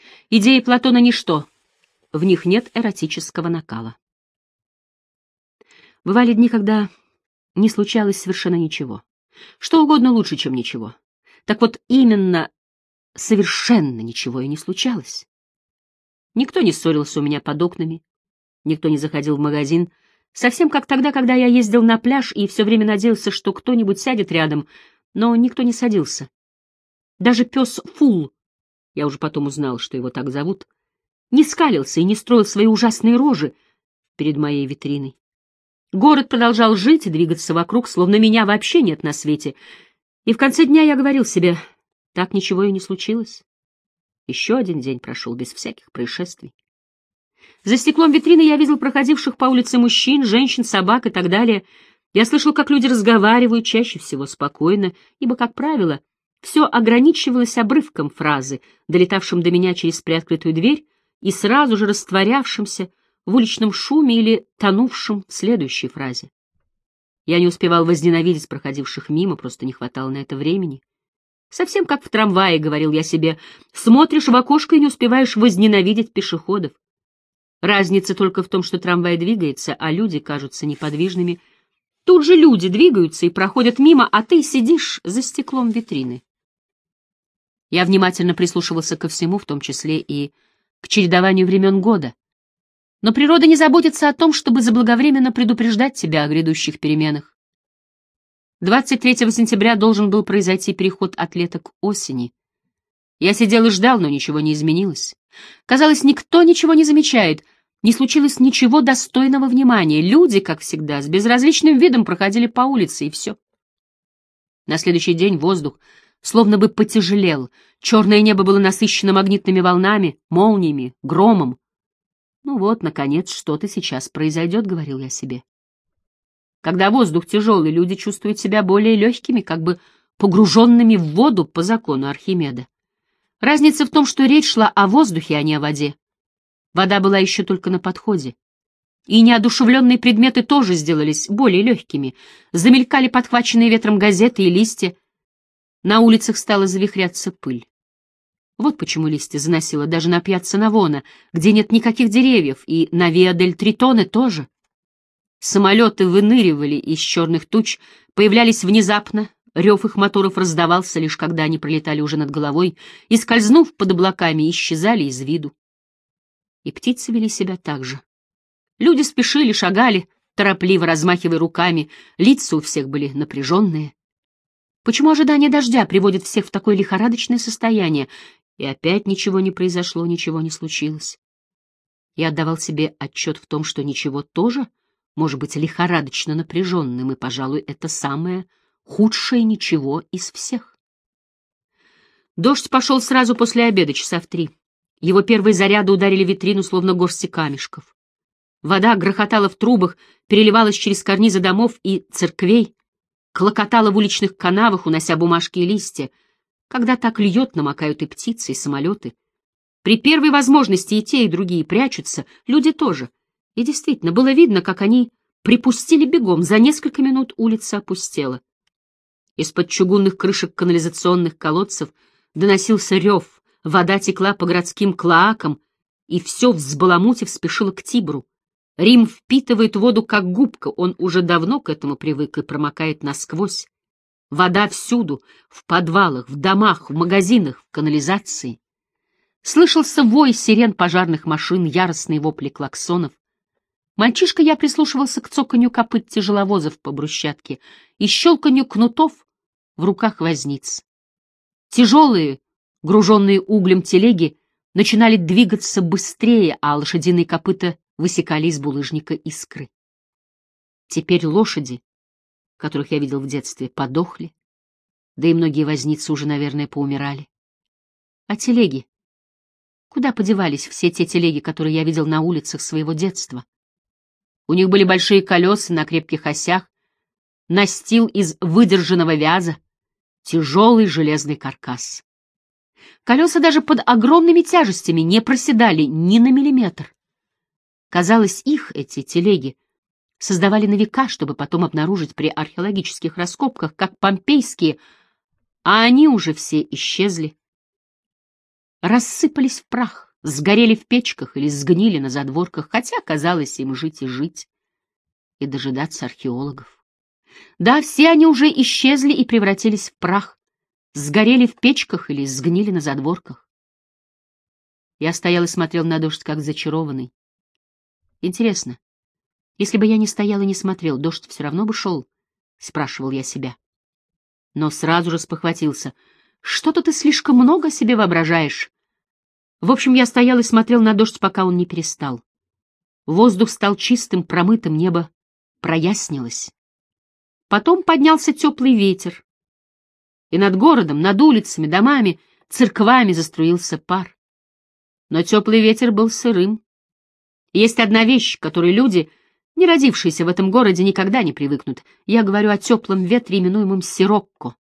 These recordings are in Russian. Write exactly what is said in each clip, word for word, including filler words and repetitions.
Идеи Платона — ничто, в них нет эротического накала. Бывали дни, когда не случалось совершенно ничего. Что угодно лучше, чем ничего. Так вот, именно совершенно ничего и не случалось. Никто не ссорился у меня под окнами, никто не заходил в магазин, совсем как тогда, когда я ездил на пляж и все время надеялся, что кто-нибудь сядет рядом, но никто не садился. Даже пес Фул, я уже потом узнал, что его так зовут, не скалился и не строил свои ужасные рожи перед моей витриной. Город продолжал жить и двигаться вокруг, словно меня вообще нет на свете, и в конце дня я говорил себе, так ничего и не случилось. Еще один день прошел без всяких происшествий. За стеклом витрины я видел проходивших по улице мужчин, женщин, собак и так далее. Я слышал, как люди разговаривают, чаще всего спокойно, ибо, как правило, все ограничивалось обрывком фразы, долетавшим до меня через приоткрытую дверь и сразу же растворявшимся в уличном шуме или тонувшим в следующей фразе. Я не успевал возненавидеть проходивших мимо, просто не хватало на это времени. Совсем как в трамвае, — говорил я себе, — смотришь в окошко и не успеваешь возненавидеть пешеходов. Разница только в том, что трамвай двигается, а люди кажутся неподвижными. Тут же люди двигаются и проходят мимо, а ты сидишь за стеклом витрины. Я внимательно прислушивался ко всему, в том числе и к чередованию времен года. Но природа не заботится о том, чтобы заблаговременно предупреждать тебя о грядущих переменах. двадцать третьего сентября должен был произойти переход от лета к осени. Я сидел и ждал, но ничего не изменилось. Казалось, никто ничего не замечает, не случилось ничего достойного внимания. Люди, как всегда, с безразличным видом проходили по улице, и все. На следующий день воздух словно бы потяжелел, черное небо было насыщено магнитными волнами, молниями, громом. «Ну вот, наконец, что-то сейчас произойдет», — говорил я себе. Когда воздух тяжелый, люди чувствуют себя более легкими, как бы погруженными в воду по закону Архимеда. Разница в том, что речь шла о воздухе, а не о воде. Вода была еще только на подходе. И неодушевленные предметы тоже сделались более легкими. Замелькали подхваченные ветром газеты и листья. На улицах стала завихряться пыль. Вот почему листья заносило даже на пьяцца Навона, где нет никаких деревьев, и на Виа дель Тритоне тоже. Самолеты выныривали из черных туч, появлялись внезапно, рев их моторов раздавался лишь когда они пролетали уже над головой и, скользнув под облаками, исчезали из виду. И птицы вели себя так же. Люди спешили, шагали, торопливо размахивая руками, лица у всех были напряженные. Почему ожидание дождя приводит всех в такое лихорадочное состояние? И опять ничего не произошло, ничего не случилось. Я отдавал себе отчет в том, что ничего тоже может быть лихорадочно напряженным, и, пожалуй, это самое худшее ничего из всех. Дождь пошел сразу после обеда, часа в три. Его первые заряды ударили витрину, словно горсти камешков. Вода грохотала в трубах, переливалась через карнизы домов и церквей, клокотала в уличных канавах, унося бумажки и листья. Когда так льет, намокают и птицы, и самолеты. При первой возможности и те, и другие прячутся, люди тоже. И действительно, было видно, как они припустили бегом. За несколько минут улица опустела. Из-под чугунных крышек канализационных колодцев доносился рев, вода текла по городским клоакам, и все, взбаламутив, спешило к Тибру. Рим впитывает воду, как губка, он уже давно к этому привык и промокает насквозь. Вода всюду, в подвалах, в домах, в магазинах, в канализации. Слышался вой сирен пожарных машин, яростные вопли клаксонов. Мальчишка я прислушивался к цоканью копыт тяжеловозов по брусчатке и щелканью кнутов в руках возниц. Тяжелые, груженные углем телеги, начинали двигаться быстрее, а лошадиные копыта высекали из булыжника искры. Теперь лошади, которых я видел в детстве, подохли, да и многие возницы уже, наверное, поумирали. А телеги? Куда подевались все те телеги, которые я видел на улицах своего детства? У них были большие колеса на крепких осях, настил из выдержанного вяза, тяжелый железный каркас. Колеса даже под огромными тяжестями не проседали ни на миллиметр. Казалось, их, эти телеги, создавали на века, чтобы потом обнаружить при археологических раскопках, как помпейские, а они уже все исчезли. рассыпались в прах, сгорели в печках или сгнили на задворках, хотя казалось им жить и жить, и дожидаться археологов. Да, все они уже исчезли и превратились в прах, сгорели в печках или сгнили на задворках. Я стоял и смотрел на дождь, как зачарованный. Интересно, если бы я не стоял и не смотрел, дождь все равно бы шел, — спрашивал я себя. Но сразу же спохватился. Что-то ты слишком много о себе воображаешь. В общем, я стоял и смотрел на дождь, пока он не перестал. Воздух стал чистым, промытым, небо прояснилось. Потом поднялся теплый ветер, и над городом, над улицами, домами, церквами заструился пар. Но теплый ветер был сырым. Есть одна вещь, к которой люди, не родившиеся в этом городе, никогда не привыкнут. Я говорю о теплом ветре, именуемом сирокко.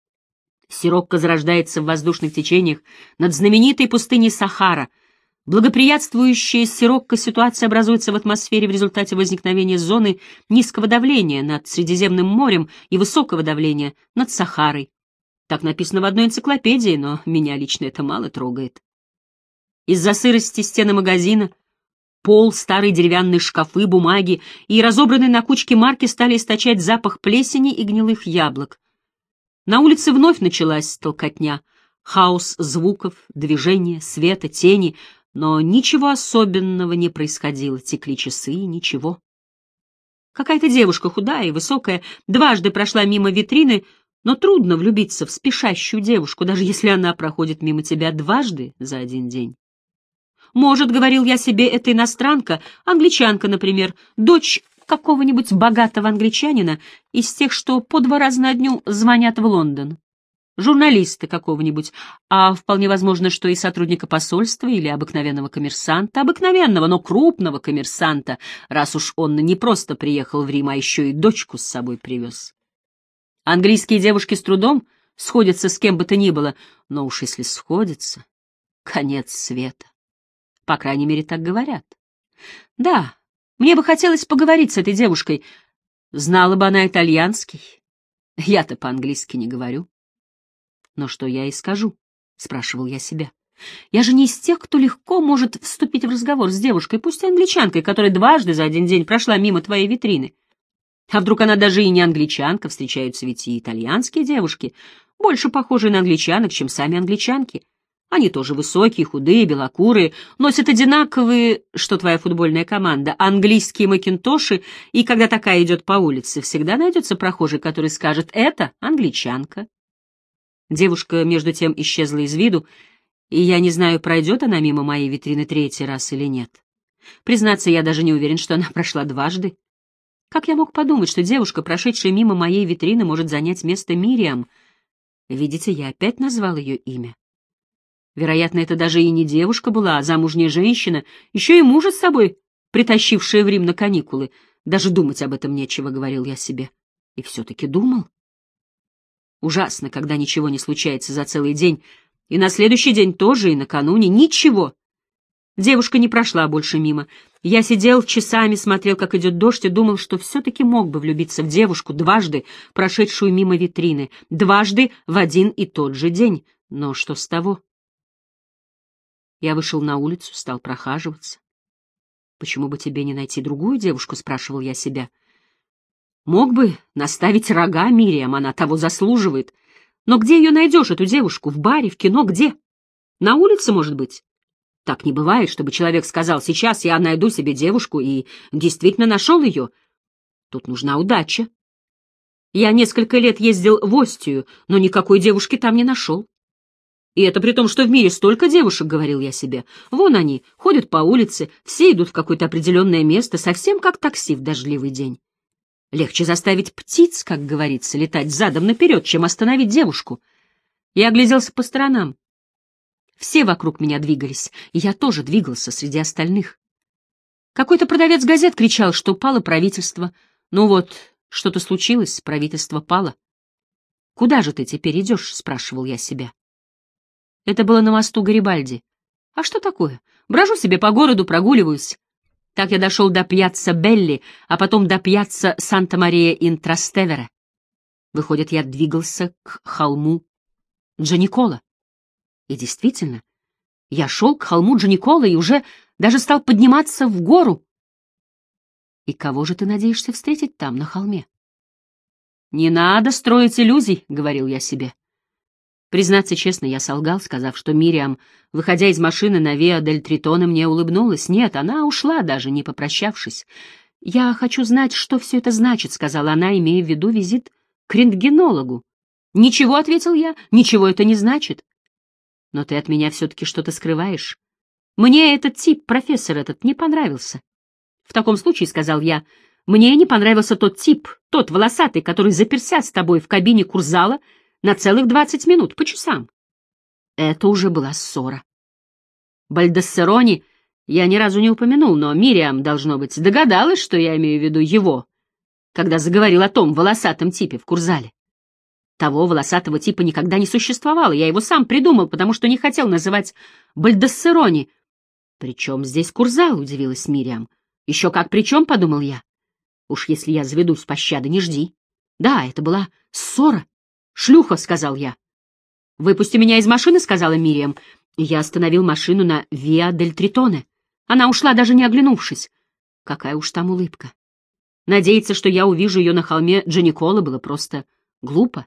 Сирокко зарождается в воздушных течениях над знаменитой пустыней Сахара. Благоприятствующая сирокко ситуация образуется в атмосфере в результате возникновения зоны низкого давления над Средиземным морем и высокого давления над Сахарой. Так написано в одной энциклопедии, но меня лично это мало трогает. Из-за сырости стены магазина, пол, старые деревянные шкафы, бумаги и разобранные на кучки марки стали источать запах плесени и гнилых яблок. На улице вновь началась толкотня, хаос звуков, движения, света, тени, но ничего особенного не происходило, текли часы, ничего. Какая-то девушка, худая и высокая, дважды прошла мимо витрины, но трудно влюбиться в спешащую девушку, даже если она проходит мимо тебя дважды за один день. Может, говорил я себе, это иностранка, англичанка, например, дочь какого-нибудь богатого англичанина из тех, что по два раза на дню звонят в Лондон. Журналиста какого-нибудь, а вполне возможно, что и сотрудника посольства или обыкновенного коммерсанта, обыкновенного, но крупного коммерсанта, раз уж он не просто приехал в Рим, а еще и дочку с собой привез. Английские девушки с трудом сходятся с кем бы то ни было, но уж если сходятся, конец света. По крайней мере, так говорят. Да, мне бы хотелось поговорить с этой девушкой. Знала бы она итальянский. Я-то по-английски не говорю. Но что я ей скажу? — спрашивал я себя. Я же не из тех, кто легко может вступить в разговор с девушкой, пусть и англичанкой, которая дважды за один день прошла мимо твоей витрины. А вдруг она даже и не англичанка, встречаются ведь и итальянские девушки, больше похожие на англичанок, чем сами англичанки. Они тоже высокие, худые, белокурые, носят одинаковые, что твоя футбольная команда, английские макинтоши, и когда такая идет по улице, всегда найдется прохожий, который скажет «это англичанка». Девушка, между тем, исчезла из виду, и я не знаю, пройдет она мимо моей витрины третий раз или нет. Признаться, я даже не уверен, что она прошла дважды. Как я мог подумать, что девушка, прошедшая мимо моей витрины, может занять место Мириам? Видите, я опять назвал ее имя. Вероятно, это даже и не девушка была, а замужняя женщина, еще и мужа с собой, притащившая в Рим на каникулы. Даже думать об этом нечего, — говорил я себе. И все-таки думал. Ужасно, когда ничего не случается за целый день, и на следующий день тоже, и накануне ничего. Девушка не прошла больше мимо. Я сидел часами, смотрел, как идет дождь, и думал, что все-таки мог бы влюбиться в девушку, дважды прошедшую мимо витрины, дважды в один и тот же день. Но что с того? Я вышел на улицу, стал прохаживаться. «Почему бы тебе не найти другую девушку?» — спрашивал я себя. Мог бы наставить рога Мириам, она того заслуживает. Но где ее найдешь, эту девушку? В баре, в кино, где? На улице, может быть? Так не бывает, чтобы человек сказал: сейчас я найду себе девушку, и действительно нашел ее. Тут нужна удача. Я несколько лет ездил в Остию, но никакой девушки там не нашел. И это при том, что в мире столько девушек, — говорил я себе. Вон они, ходят по улице, все идут в какое-то определенное место, совсем как такси в дождливый день. Легче заставить птиц, как говорится, летать задом наперед, чем остановить девушку. Я огляделся по сторонам. Все вокруг меня двигались, и я тоже двигался среди остальных. Какой-то продавец газет кричал, что пало правительство. Ну вот, что-то случилось, правительство пало. «Куда же ты теперь идешь?» — спрашивал я себя. Это было на мосту Гарибальди. А что такое? Брожу себе по городу, прогуливаюсь. Так я дошел до пьяцца Белли, а потом до пьяцца Санта-Мария-ин-Трастевера. Выходит, я двигался к холму Джаникола. И действительно, Я шел к холму Джаникола и уже даже стал подниматься в гору. И кого же ты надеешься встретить там, на холме? «Не надо строить иллюзий», — говорил я себе. Признаться честно, я солгал, сказав, что Мириам, выходя из машины на Виа дель Тритоне, мне улыбнулась. Нет, она ушла, даже не попрощавшись. «Я хочу знать, что все это значит», — сказала она, имея в виду визит к рентгенологу. «Ничего», — ответил я, — «ничего это не значит». «Но ты от меня все-таки что-то скрываешь. Мне этот тип, профессор этот, не понравился». «В таком случае», — сказал я, — «мне не понравился тот тип, тот волосатый, который заперся с тобой в кабине курзала на целых двадцать минут, по часам». Это уже была ссора. Бальдассерони я ни разу не упомянул, но Мириам, должно быть, догадалась, что я имею в виду его, когда заговорил о том волосатом типе в курзале. Того волосатого типа никогда не существовало, я его сам придумал, потому что не хотел называть Бальдассерони. «При чем здесь курзал?» — удивилась Мириам. «Еще как при чем?» — подумал я. «Уж если я заведусь, пощады не жди». «Да, это была ссора. Шлюха», — сказал я. «Выпусти меня из машины», — сказала Мириам. И я остановил машину на Виа дель Тритоне. Она ушла, даже не оглянувшись. Какая уж там улыбка. Надеяться, что я увижу ее на холме Джаникола, было просто глупо.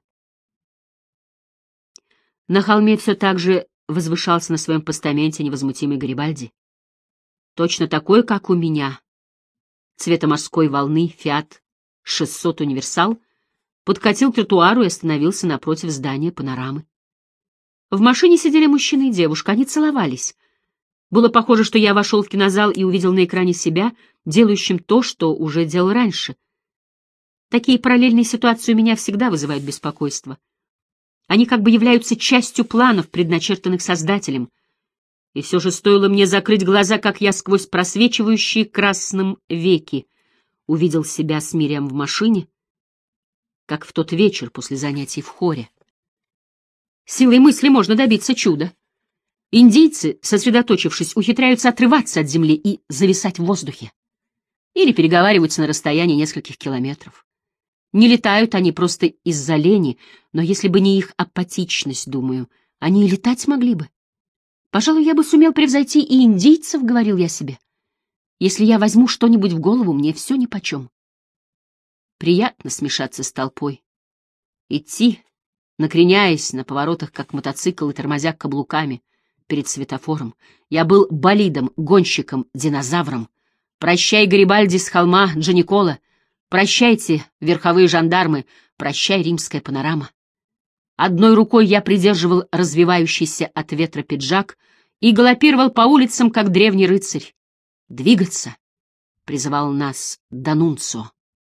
На холме все так же возвышался на своем постаменте невозмутимый Гарибальди. Точно такой, как у меня. Цвета морской волны «Фиат шестьсот Универсал» подкатил к тротуару и остановился напротив здания панорамы. В машине сидели мужчина и девушка, они целовались. Было похоже, что я вошел в кинозал и увидел на экране себя, делающим то, что уже делал раньше. Такие параллельные ситуации у меня всегда вызывают беспокойство. Они как бы являются частью планов, предначертанных Создателем. И все же стоило мне закрыть глаза, как я сквозь просвечивающие красным веки увидел себя с Мириам в машине, как в тот вечер после занятий в хоре. Силой мысли можно добиться чуда. Индийцы, сосредоточившись, ухитряются отрываться от земли и зависать в воздухе. Или переговариваются на расстоянии нескольких километров. Не летают они просто из-за лени, но если бы не их апатичность, думаю, они и летать могли бы. Пожалуй, я бы сумел превзойти и индийцев, — говорил я себе. Если я возьму что-нибудь в голову, мне все нипочем. Приятно смешаться с толпой. Идти, накреняясь на поворотах, как мотоцикл, и тормозя каблуками перед светофором. Я был болидом, гонщиком, динозавром. Прощай, Гарибальди с холма Джаникола. Прощайте, верховые жандармы. Прощай, римская панорама. Одной рукой я придерживал развивающийся от ветра пиджак и галопировал по улицам, как древний рыцарь. «Двигаться!» — призывал нас Данунцио.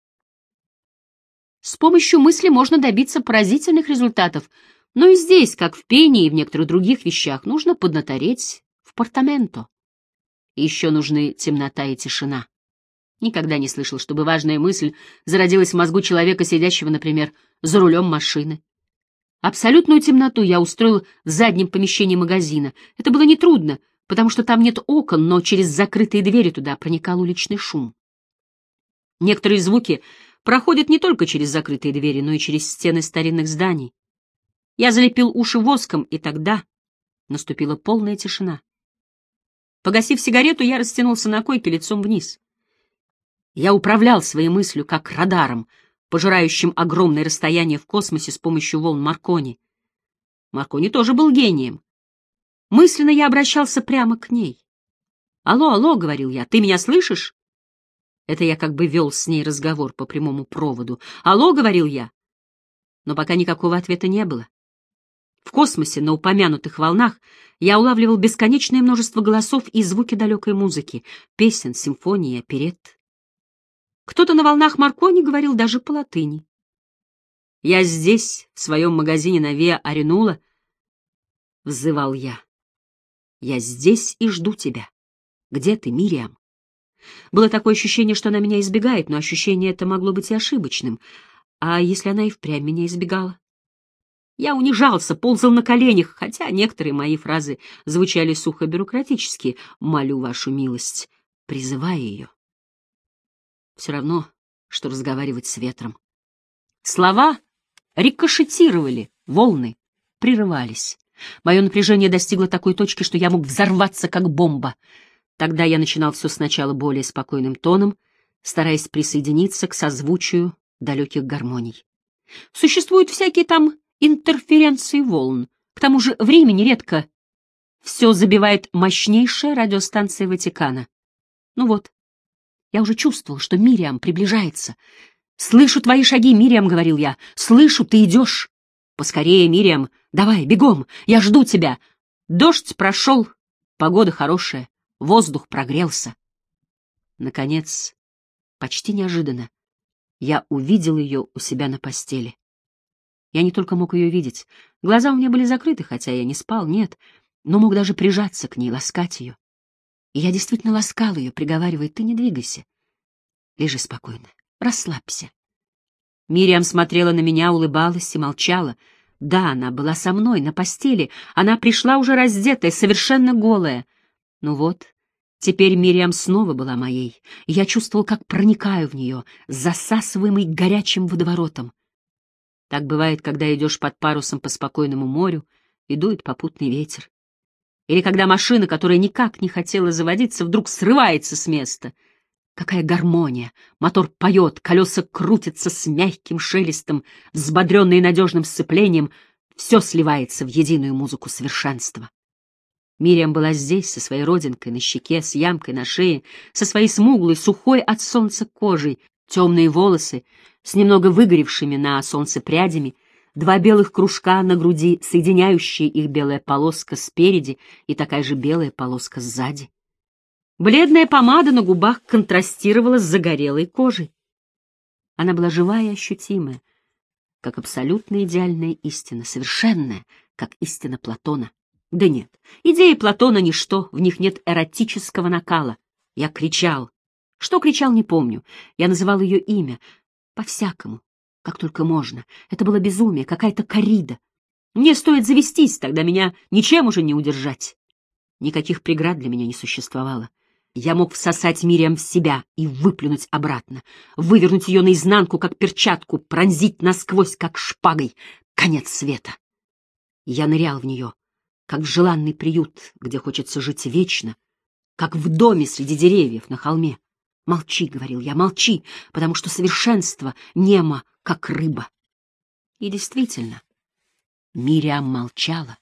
С помощью мысли можно добиться поразительных результатов, но и здесь, как в пении и в некоторых других вещах, нужно поднатореть в портаменто. И еще нужны темнота и тишина. Никогда не слышал, чтобы важная мысль зародилась в мозгу человека, сидящего, например, за рулем машины. Абсолютную темноту я устроил в заднем помещении магазина. Это было нетрудно, потому что там нет окон, но через закрытые двери туда проникал уличный шум. Некоторые звуки проходят не только через закрытые двери, но и через стены старинных зданий. Я залепил уши воском, и тогда наступила полная тишина. Погасив сигарету, я растянулся на койке лицом вниз. Я управлял своей мыслью, как радаром, пожирающим огромное расстояние в космосе с помощью волн Маркони. Маркони тоже был гением. Мысленно я обращался прямо к ней. «Алло, алло», — говорил я, — «ты меня слышишь?» Это я как бы вел с ней разговор по прямому проводу. «Алло», — говорил я. Но пока никакого ответа не было. В космосе, на упомянутых волнах, я улавливал бесконечное множество голосов и звуки далекой музыки, песен, симфоний и оперетт. Кто-то на волнах Маркони говорил даже по латыни. «Я здесь, в своем магазине на Виа Аренула», — взывал я. «Я здесь и жду тебя. Где ты, Мириам?» Было такое ощущение, что она меня избегает, но ощущение это могло быть и ошибочным. А если она и впрямь меня избегала? Я унижался, ползал на коленях, хотя некоторые мои фразы звучали сухо бюрократически. «Молю вашу милость», призывая ее. Все равно, что разговаривать с ветром. Слова рикошетировали, волны прерывались. Мое напряжение достигло такой точки, что я мог взорваться, как бомба. Тогда я начинал все сначала более спокойным тоном, стараясь присоединиться к созвучию далеких гармоний. Существуют всякие там интерференции волн. К тому же в Риме нередко все забивает мощнейшая радиостанция Ватикана. Ну вот, я уже чувствовал, что Мириам приближается. «Слышу твои шаги, Мириам», — говорил я. «Слышу, ты идешь. Поскорее, Мириам, давай, бегом, я жду тебя». Дождь прошел, погода хорошая, воздух прогрелся. Наконец, почти неожиданно, я увидел ее у себя на постели. Я не только мог ее видеть, глаза у меня были закрыты, хотя я не спал, нет, но мог даже прижаться к ней, ласкать ее. И я действительно ласкал ее, приговаривая: «Ты не двигайся, лежи спокойно, расслабься». Мириам смотрела на меня, улыбалась и молчала. Да, она была со мной, на постели, она пришла уже раздетая, совершенно голая. Ну вот, теперь Мириам снова была моей, и я чувствовал, как проникаю в нее, засасываемый горячим водоворотом. Так бывает, когда идешь под парусом по спокойному морю, и дует попутный ветер. Или когда машина, которая никак не хотела заводиться, вдруг срывается с места. Какая гармония! Мотор поет, колеса крутятся с мягким шелестом, взбодренные надежным сцеплением, все сливается в единую музыку совершенства. Мириам была здесь, со своей родинкой на щеке, с ямкой на шее, со своей смуглой, сухой от солнца кожей, темные волосы с немного выгоревшими на солнце прядями, два белых кружка на груди, соединяющие их белая полоска спереди и такая же белая полоска сзади. Бледная помада на губах контрастировала с загорелой кожей. Она была живая и ощутимая, как абсолютно идеальная истина, совершенная, как истина Платона. Да нет, идеи Платона — ничто, в них нет эротического накала. Я кричал. Что кричал, не помню. Я называл ее имя. По-всякому, как только можно. Это было безумие, какая-то коррида. Мне стоит завестись, тогда меня ничем уже не удержать. Никаких преград для меня не существовало. Я мог всосать Мириам в себя и выплюнуть обратно, вывернуть ее наизнанку, как перчатку, пронзить насквозь, как шпагой. Конец света. Я нырял в нее, как в желанный приют, где хочется жить вечно, как в доме среди деревьев на холме. «Молчи», — говорил я, — «молчи, потому что совершенство немо, как рыба». И действительно, Мириам молчала.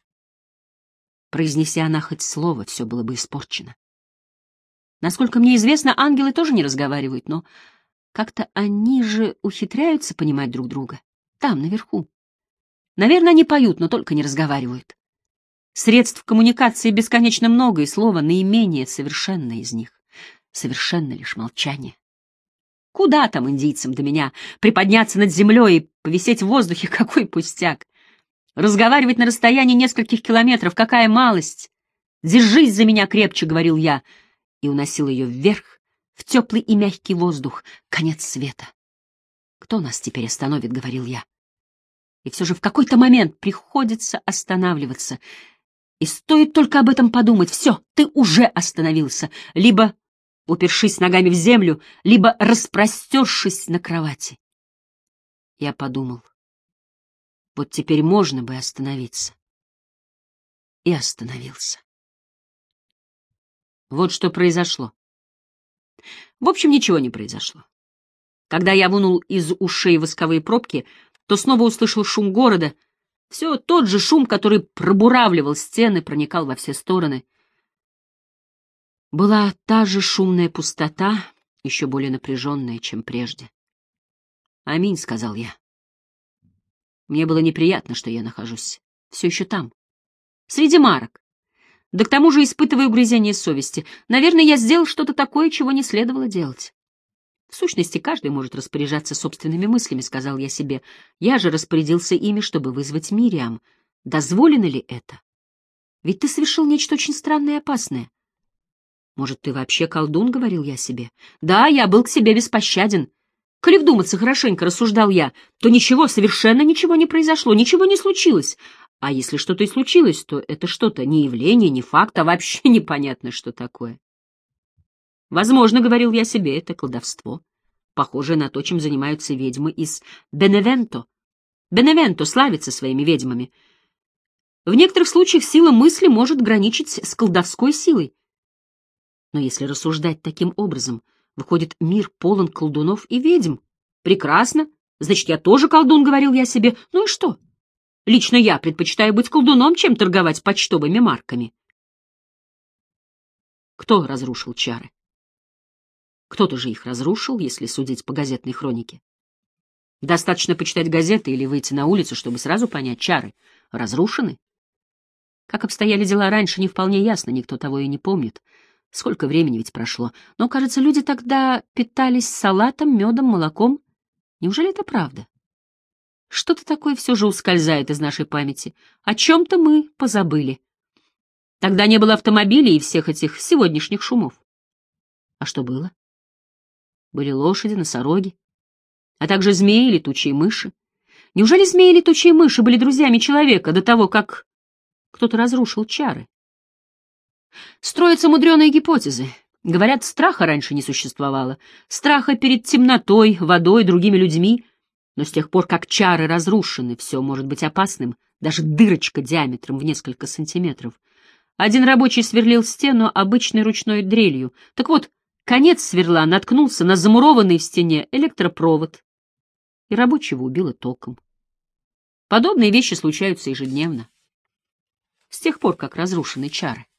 Произнеси она хоть слово, все было бы испорчено. Насколько мне известно, ангелы тоже не разговаривают, но как-то они же ухитряются понимать друг друга. Там, наверху. Наверное, они поют, но только не разговаривают. Средств коммуникации бесконечно много, и слово наименее совершенное из них. Совершенно лишь молчание. Куда там индийцам до меня приподняться над землей и повисеть в воздухе? Какой пустяк! Разговаривать на расстоянии нескольких километров — какая малость! «Держись за меня крепче», — говорил я, и уносил ее вверх, в теплый и мягкий воздух, конец света. «Кто нас теперь остановит?» — говорил я. И все же в какой-то момент приходится останавливаться. И стоит только об этом подумать, все, ты уже остановился, либо упершись ногами в землю, либо распростершись на кровати. Я подумал, вот теперь можно бы остановиться. И остановился. Вот что произошло. В общем, ничего не произошло. Когда я вынул из ушей восковые пробки, то снова услышал шум города, все тот же шум, который пробуравливал стены, проникал во все стороны. Была та же шумная пустота, еще более напряженная, чем прежде. «Аминь», — сказал я. Мне было неприятно, что я нахожусь все еще там, среди марок. Да к тому же испытываю угрызение совести. Наверное, я сделал что-то такое, чего не следовало делать. В сущности, каждый может распоряжаться собственными мыслями, сказал я себе. Я же распорядился ими, чтобы вызвать Мириам. Дозволено ли это? Ведь ты совершил нечто очень странное и опасное. Может, ты вообще колдун, говорил я себе. Да, я был к себе беспощаден. Коли вдуматься хорошенько, рассуждал я, то ничего, совершенно ничего не произошло, ничего не случилось. А если что-то и случилось, то это что-то не явление, не факт, а вообще непонятно, что такое. Возможно, говорил я себе, это колдовство, похожее на то, чем занимаются ведьмы из Беневенто. Беневенто славится своими ведьмами. В некоторых случаях сила мысли может граничить с колдовской силой. Но если рассуждать таким образом, выходит, мир полон колдунов и ведьм. Прекрасно. Значит, я тоже колдун, говорил я себе. Ну и что? Лично я предпочитаю быть колдуном, чем торговать почтовыми марками. Кто разрушил чары? Кто-то же их разрушил, если судить по газетной хронике. Достаточно почитать газеты или выйти на улицу, чтобы сразу понять, чары разрушены. Как обстояли дела раньше, не вполне ясно, никто того и не помнит. Сколько времени ведь прошло. Но, кажется, люди тогда питались салатом, медом, молоком. Неужели это правда? Что-то такое все же ускользает из нашей памяти. О чем-то мы позабыли. Тогда не было автомобилей и всех этих сегодняшних шумов. А что было? Были лошади, носороги, а также змеи, летучие мыши. Неужели змеи и летучие мыши были друзьями человека до того, как кто-то разрушил чары? Строятся мудреные гипотезы. Говорят, страха раньше не существовало. Страха перед темнотой, водой, другими людьми. Но с тех пор, как чары разрушены, все может быть опасным, даже дырочка диаметром в несколько сантиметров. Один рабочий сверлил стену обычной ручной дрелью. Так вот, конец сверла наткнулся на замурованный в стене электропровод, и рабочего убило током. Подобные вещи случаются ежедневно, с тех пор, как разрушены чары.